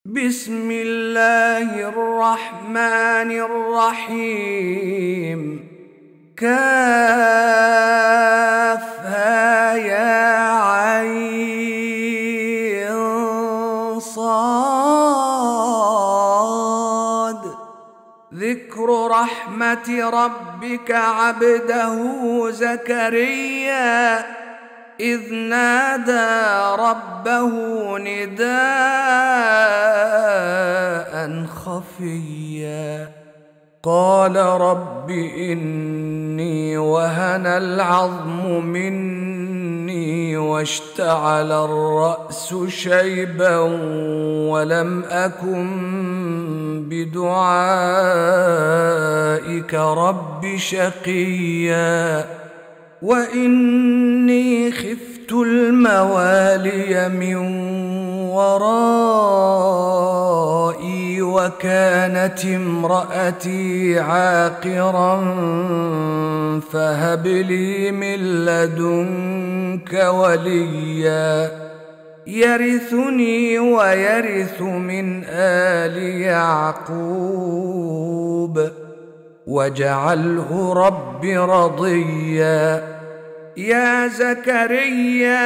بسم الله الرحمن الرحيم. كافها يا عين صاد. ذكر رحمة ربك عبده زكريا إذ نادى ربه نداء خفيا قال رب إني وهن العظم مني واشتعل الرأس شيبا ولم أكن بدعائك رب شقيا وإني خفت الموالي من ورائي وكانت امرأتي عاقرا فهب لي من لدنك وليا يرثني ويرث من آل يعقوب واجعله رب رضيا. يا زكريا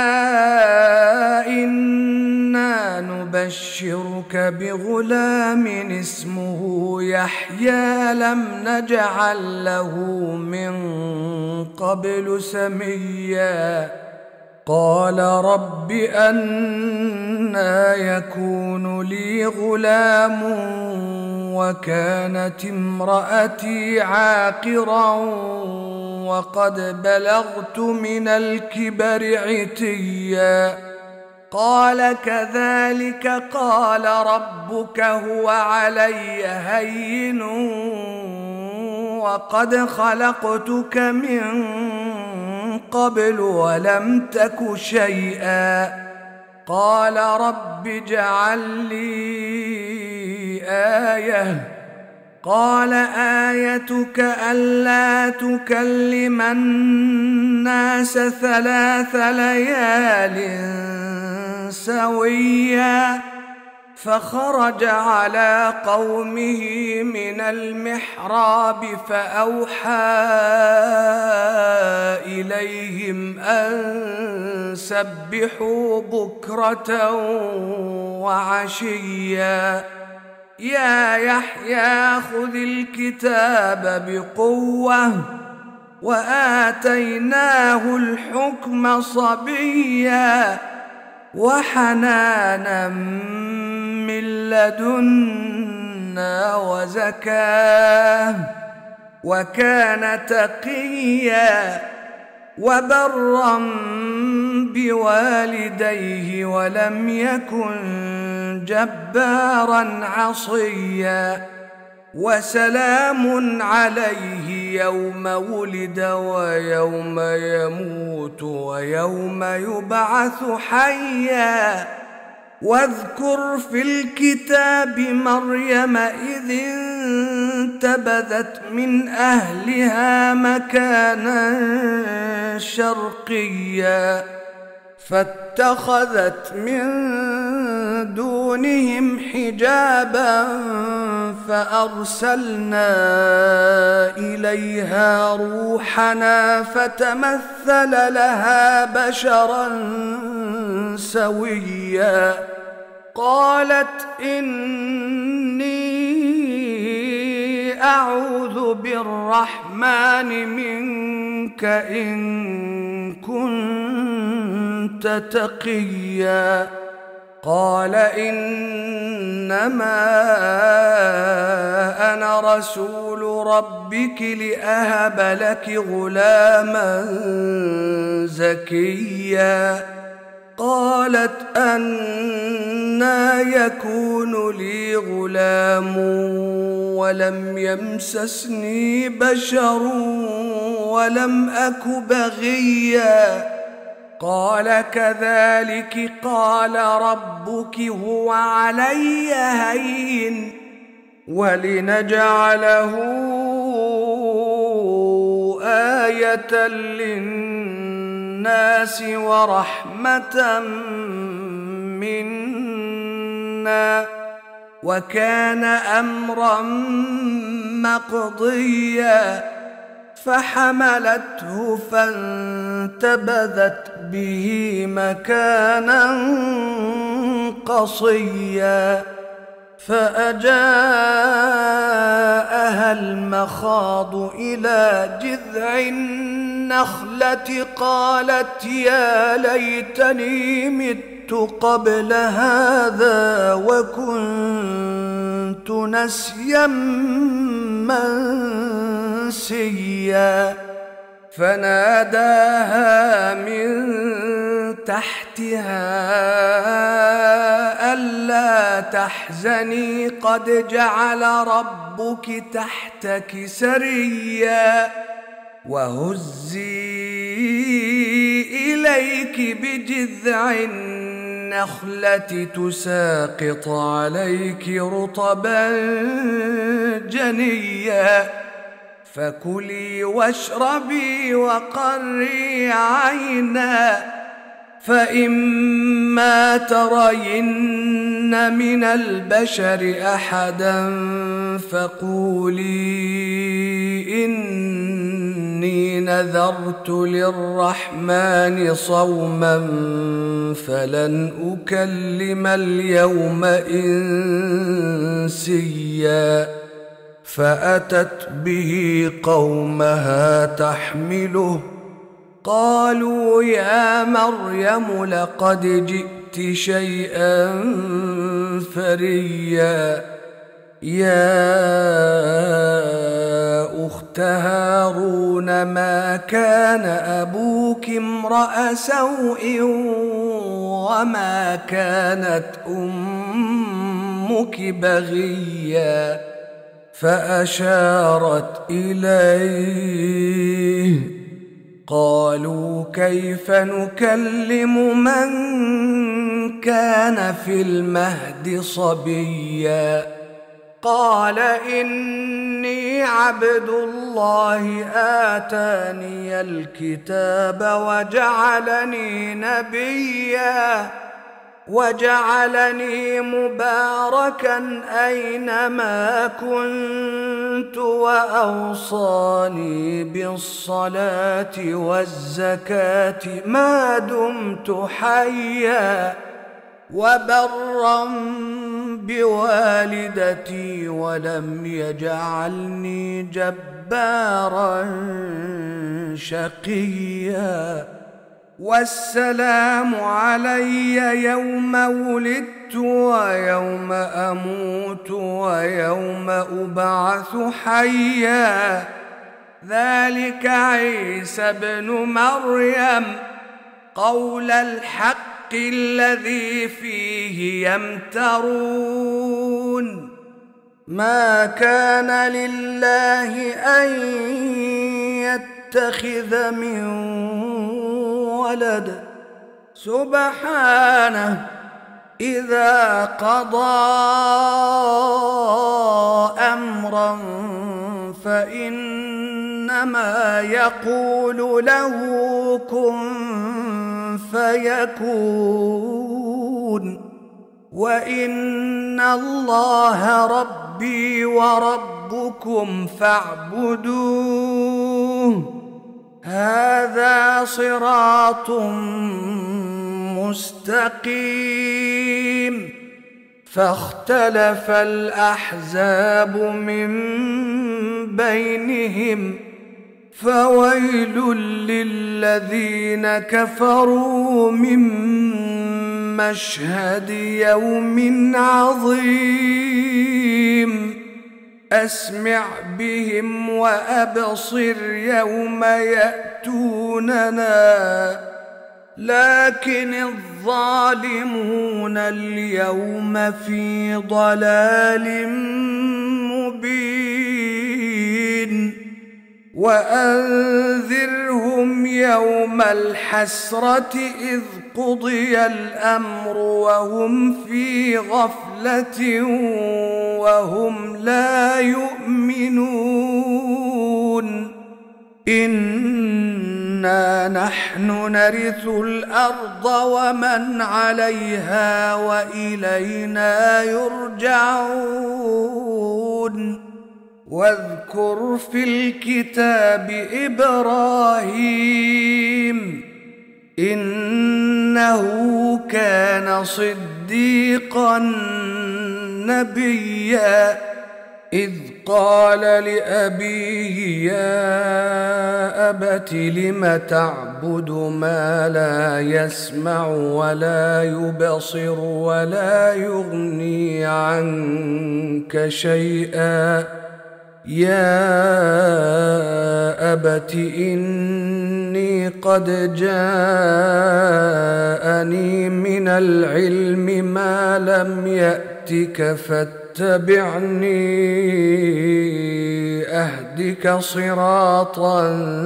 إنا نبشرك بغلام اسمه يحيى لم نجعل له من قبل سميا قال رب أنى يكون لي غلام وكانت امرأتي عاقرا وقد بلغت من الكبر عتيا قال كذلك قال ربك هو علي هين وقد خلقتك من قبل ولم تك شيئا قال رب اجعل لي آية قال آيتك ألا تكلم الناس 3 ليال سويا فخرج على قومه من المحراب فأوحى إليهم أن سبحوا بكرة وعشيا يا يحيى خذ الكتاب بقوة وآتيناه الحكم صبيا وحنانا من لدنا وزكاه وكان تقيا وبرا بوالديه ولم يكن جبارا عصيا وسلام عليه يوم ولد ويوم يموت ويوم يبعث حيا واذكر في الكتاب مريم إذ انتبذت من أهلها مكانا شرقيا فاتخذت من دونهم حجابا فأرسلنا إليها روحنا فتمثل لها بشرا سويا قالت إني أعوذ بالرحمن منك إن كنت تقيا قال إنما أنا رسول ربك لأهب لك غلاما زكيا قالت أنى يكون لي غلام ولم يمسسني بشر ولم أك بغيا قال كذلك قال ربك هو علي هين ولنجعله آية للناس ورحمة منا وكان أمرا مقضيا فحملته فانتبذت به مكانا قصيا فأجاءها المخاض إلى جذع النخلة قالت يا ليتني مت قبل هذا وكنت نسيا منسيا فناداها من تحتها ألا تحزني قد جعل ربك تحتك سريا وهزي إليك بجذع النخلة تساقط عليك رطبا جنيا فكلي واشربي وقري عينا فإما ترين من البشر أحدا فقولي إني نذرت للرحمن صوما فلن أكلم اليوم إنسيا فأتت به قومها تحمله قالوا يا مريم لقد جئت شيئا فريا يا أخت هارون ما كان أبوك امرأ سوء وما كانت أمك بغيا فأشارت إليه قالوا كيف نكلم من كان في المهد صبيا قال إني عبد الله آتاني الكتاب وجعلني نبيا وجعلني مباركا أينما كنت وأوصاني بالصلاة والزكاة ما دمت حيا وبرا بوالدتي ولم يجعلني جبارا شقيا والسلام علي يوم ولدت ويوم أموت ويوم أبعث حيا ذلك عيسى ابن مريم قول الحق الذي فيه يمترون ما كان لله أن يتخذ من ولد سبحانه إذا قضى أمرا فإنما يقول له كن فيكون وإن الله ربي وربكم فاعبدوه هذا صراط مستقيم فاختلف الأحزاب من بينهم فويل للذين كفروا من مشهد يوم عظيم أسمع بهم وأبصر يوم يأتوننا لكن الظالمون اليوم في ضلال مبين وأنذرهم يوم الحسرة إذ قضي الأمر وهم في غفلة وهم لا يؤمنون إنا نحن نرث الأرض ومن عليها وإلينا يرجعون واذكر في الكتاب إبراهيم إنه كان صديقا نبيا إذ قال لأبيه يا أبت لم تعبد ما لا يسمع ولا يبصر ولا يغني عنك شيئا يا أبت إني قد جاءني من العلم ما لم يأتك فاتبعني أهدك صراطا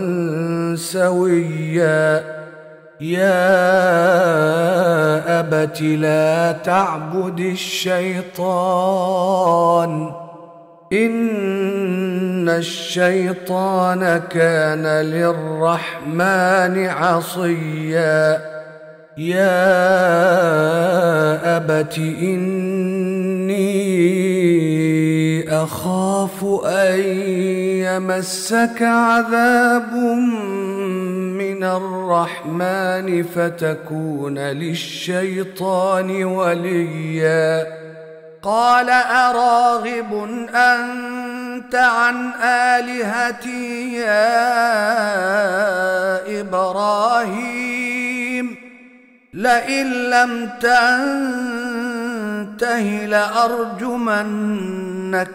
سويا يا أبت لا تعبد الشيطان إن الشيطان كان للرحمن عصيا يا أبت إني أخاف أن يمسك عذاب من الرحمن فتكون للشيطان وليا قال أراغب أنت عن آلهتي يا إبراهيم لئن لم تنته لأرجمنك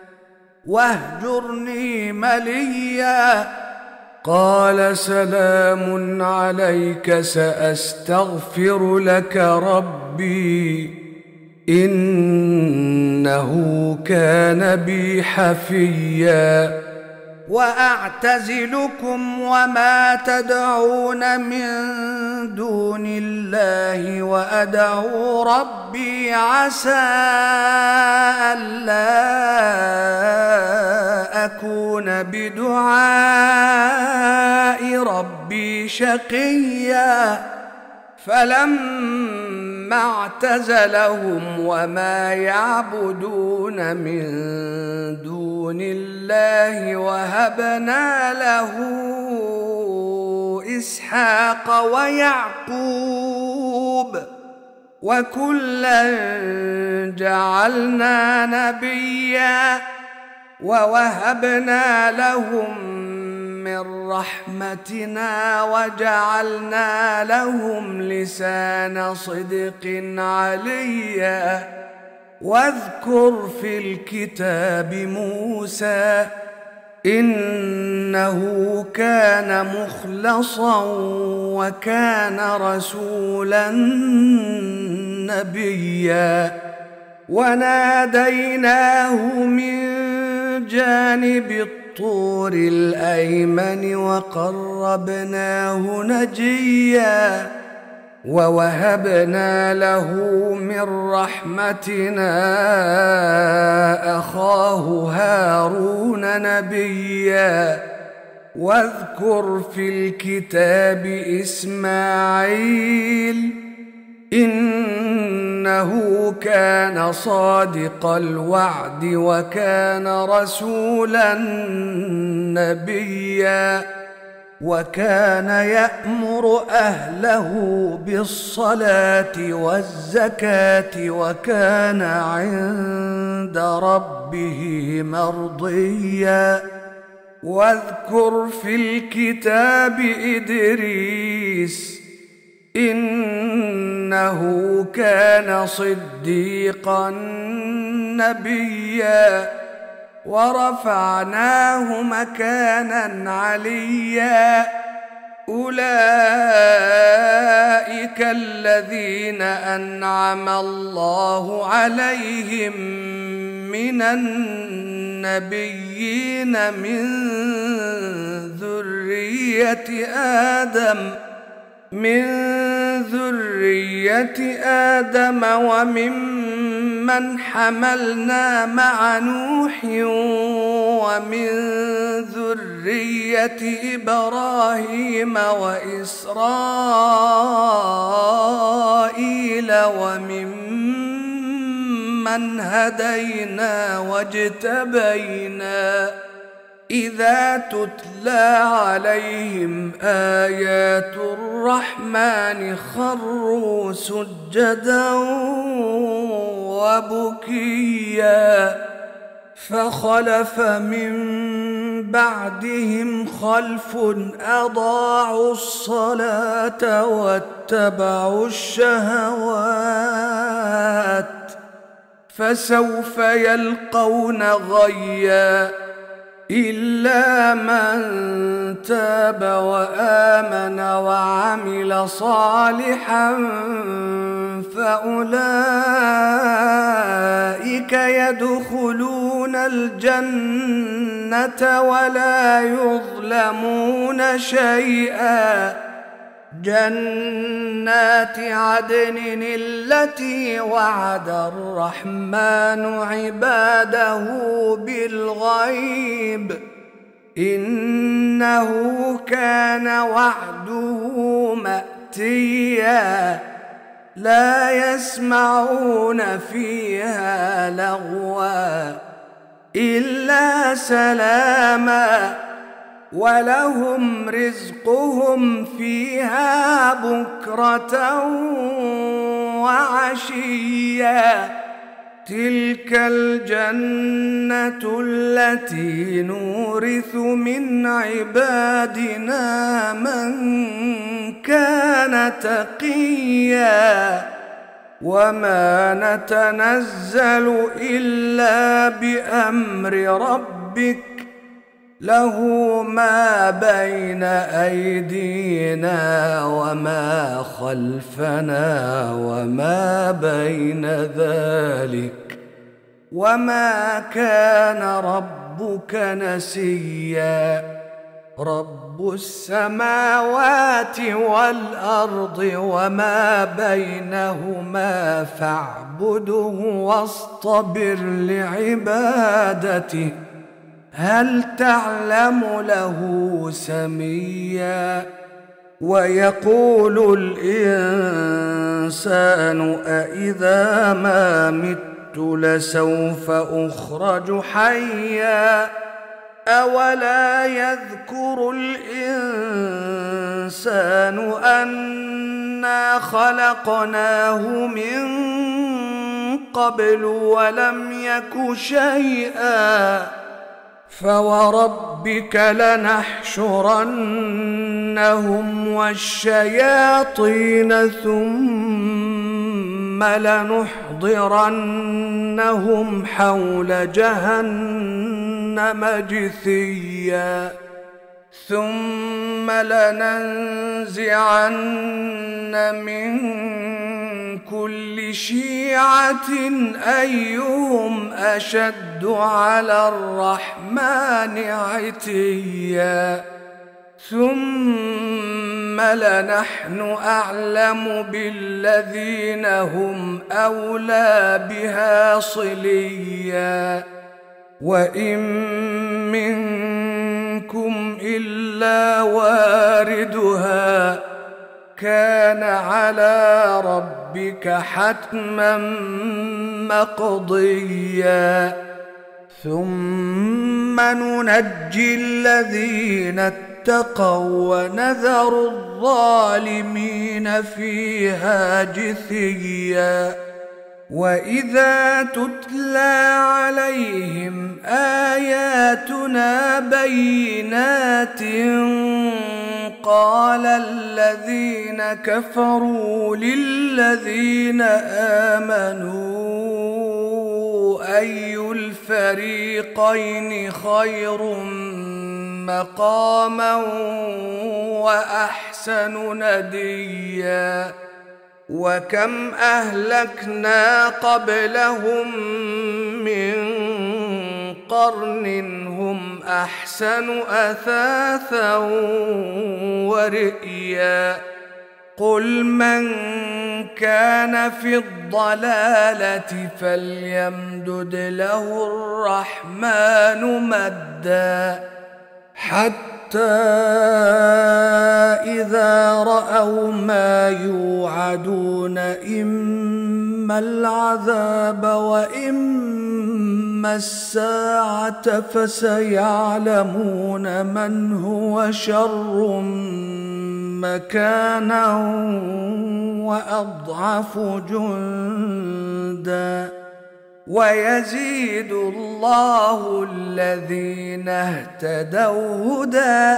واهجرني مليا قال سلام عليك سأستغفر لك ربي إنه كان بي حفيا وأعتزلكم وما تدعون من دون الله وأدعو ربي عسى ألا أكون بدعاء ربي شقيا فلما اعتزلهم وما يعبدون من دون الله وهبنا له إسحاق ويعقوب وكلا جعلنا نبيا ووهبنا لهم من رحمتنا وجعلنا لهم لسان صدق عليا واذكر في الكتاب موسى إنه كان مخلصا وكان رسولا نبيا وناديناه من جانب الطور الأيمن وقربناه نجيا ووهبنا له من رحمتنا أخاه هارون نبيا واذكر في الكتاب إسماعيل إنه كان صادق الوعد وكان رسولا نبيا وكان يأمر أهله بالصلاة والزكاة وكان عند ربه مرضيا واذكر في الكتاب إدريس إنه كان صديقا نبيا ورفعناه مكانا عليا أولئك الذين أنعم الله عليهم من النبيين من ذرية آدم وممن ممن حملنا مع نوح ومن ذرية إبراهيم وإسرائيل وممن هدينا واجتبينا إذا تتلى عليهم آيات الرحمن خروا سجدا وبكيا فخلف من بعدهم خلف أضاعوا الصلاة واتبعوا الشهوات فسوف يلقون غيا إلا من تاب وآمن وعمل صالحا فأولئك يدخلون الجنة ولا يظلمون شيئا جنات عدن التي وعد الرحمن عباده بالغيب إنه كان وعده مأتيا لا يسمعون فيها لغوا إلا سلاما ولهم رزقهم فيها بكرة وعشيا تلك الجنة التي نورث من عبادنا من كان تقيا وما نتنزل إلا بأمر ربك له ما بين أيدينا وما خلفنا وما بين ذلك وما كان ربك نسيا رب السماوات والأرض وما بينهما فاعبده واصطبر لعبادته هل تعلم له سميا ويقول الإنسان أإذا ما مت لسوف أخرج حيا أولا يذكر الإنسان أنا خلقناه من قبل ولم يك شيئا فوربك لنحشرنهم والشياطين ثم لنحضرنهم حول جهنم جثيا ثم لننزعن من كل شيعة أيهم أشد على الرحمن عتيا ثم لنحن أعلم بالذين هم أولى بها صليا وإن منكم إلا واردها كان على ربك حتما مقضيا ثم ننجي الذين اتقوا ونذر الظالمين فيها جثيا وإذا تتلى عليهم آياتنا بينات قال الذين كفروا للذين آمنوا أي الفريقين خير مقاما وأحسن نديا وكم أهلكنا قبلهم من قرن هم أحسن أثاثا ورئيا قل من كان في الضلالة فليمدد له الرحمن مدا حتى إذا رأوا ما يوعدون إما العذاب وإما الساعة فسيعلمون من هو شر مكانا وأضعف جندا ويزيد الله الذين اهتدوا هدى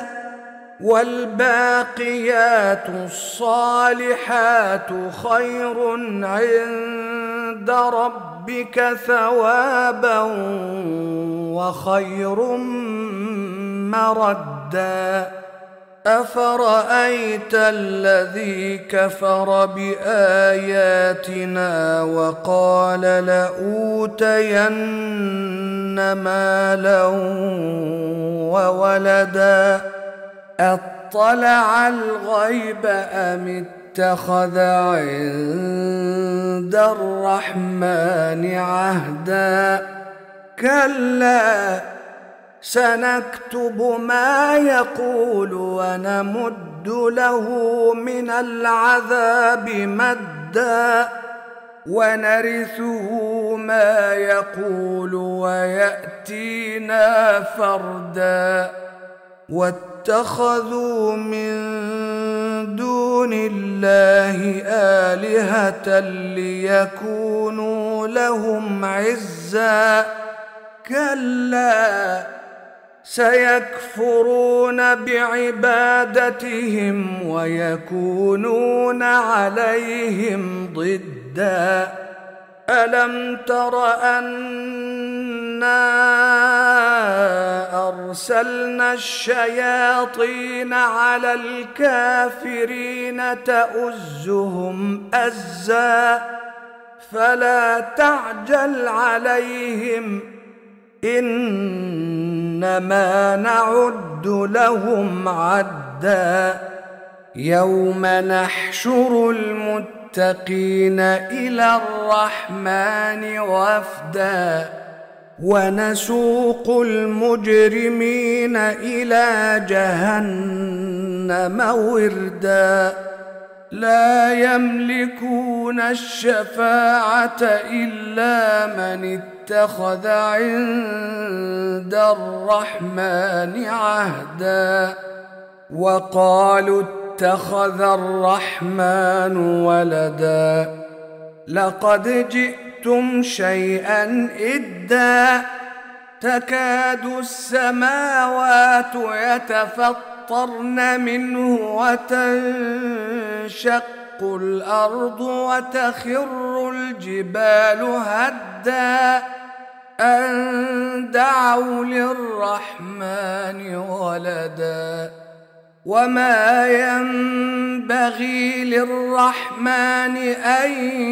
والباقيات الصالحات خير عند ربك ثوابا وخير مردا أفرأيت الذي كفر بآياتنا وقال لأوتين مالا وولدا أطلع الغيب أم اتخذ عند الرحمن عهدا كلا سنكتب ما يقول ونمد له من العذاب مدا ونرثه ما يقول ويأتينا فردا واتخذوا من دون الله آلهة ليكونوا لهم عزا كلا سيكفرون بعبادتهم ويكونون عليهم ضدا ألم تر أنا أرسلنا الشياطين على الكافرين تؤزهم أزا فلا تعجل عليهم إنما نعد لهم عدا يوم نحشر المتقين إلى الرحمن وفدا ونسوق المجرمين إلى جهنم وردا لا يملكون الشفاعة إلا من اتخذ عند الرحمن عهدا وقالوا اتخذ الرحمن ولدا لقد جئتم شيئا إدا تكاد السماوات يتفطرن منه وتنشق الأرض وتخر الجبال هدا أن دعوا للرحمن ولدا وما ينبغي للرحمن أن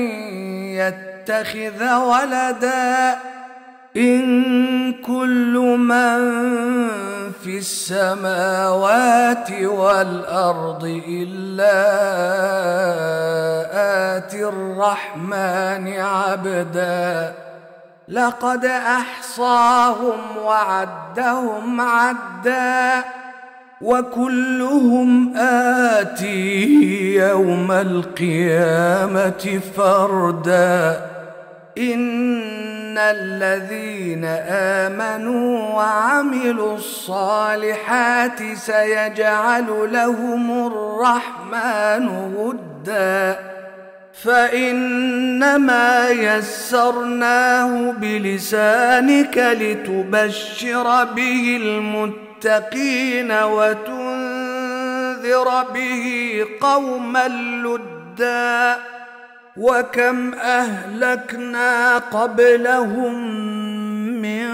يتخذ ولدا إن كل من في السماوات والأرض إلا آتي الرحمن عبدا لقد أحصاهم وعدهم عدا وكلهم آتيه يوم القيامة فردا إن الذين آمنوا وعملوا الصالحات سيجعل لهم الرحمن ودا فإنما يسرناه بلسانك لتبشر به المتقين وتنذر به قوما لدا وكم أهلكنا قبلهم من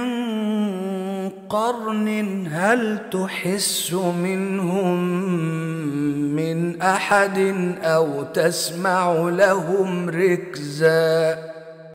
قرن هل تحس منهم من أحد أو تسمع لهم ركزا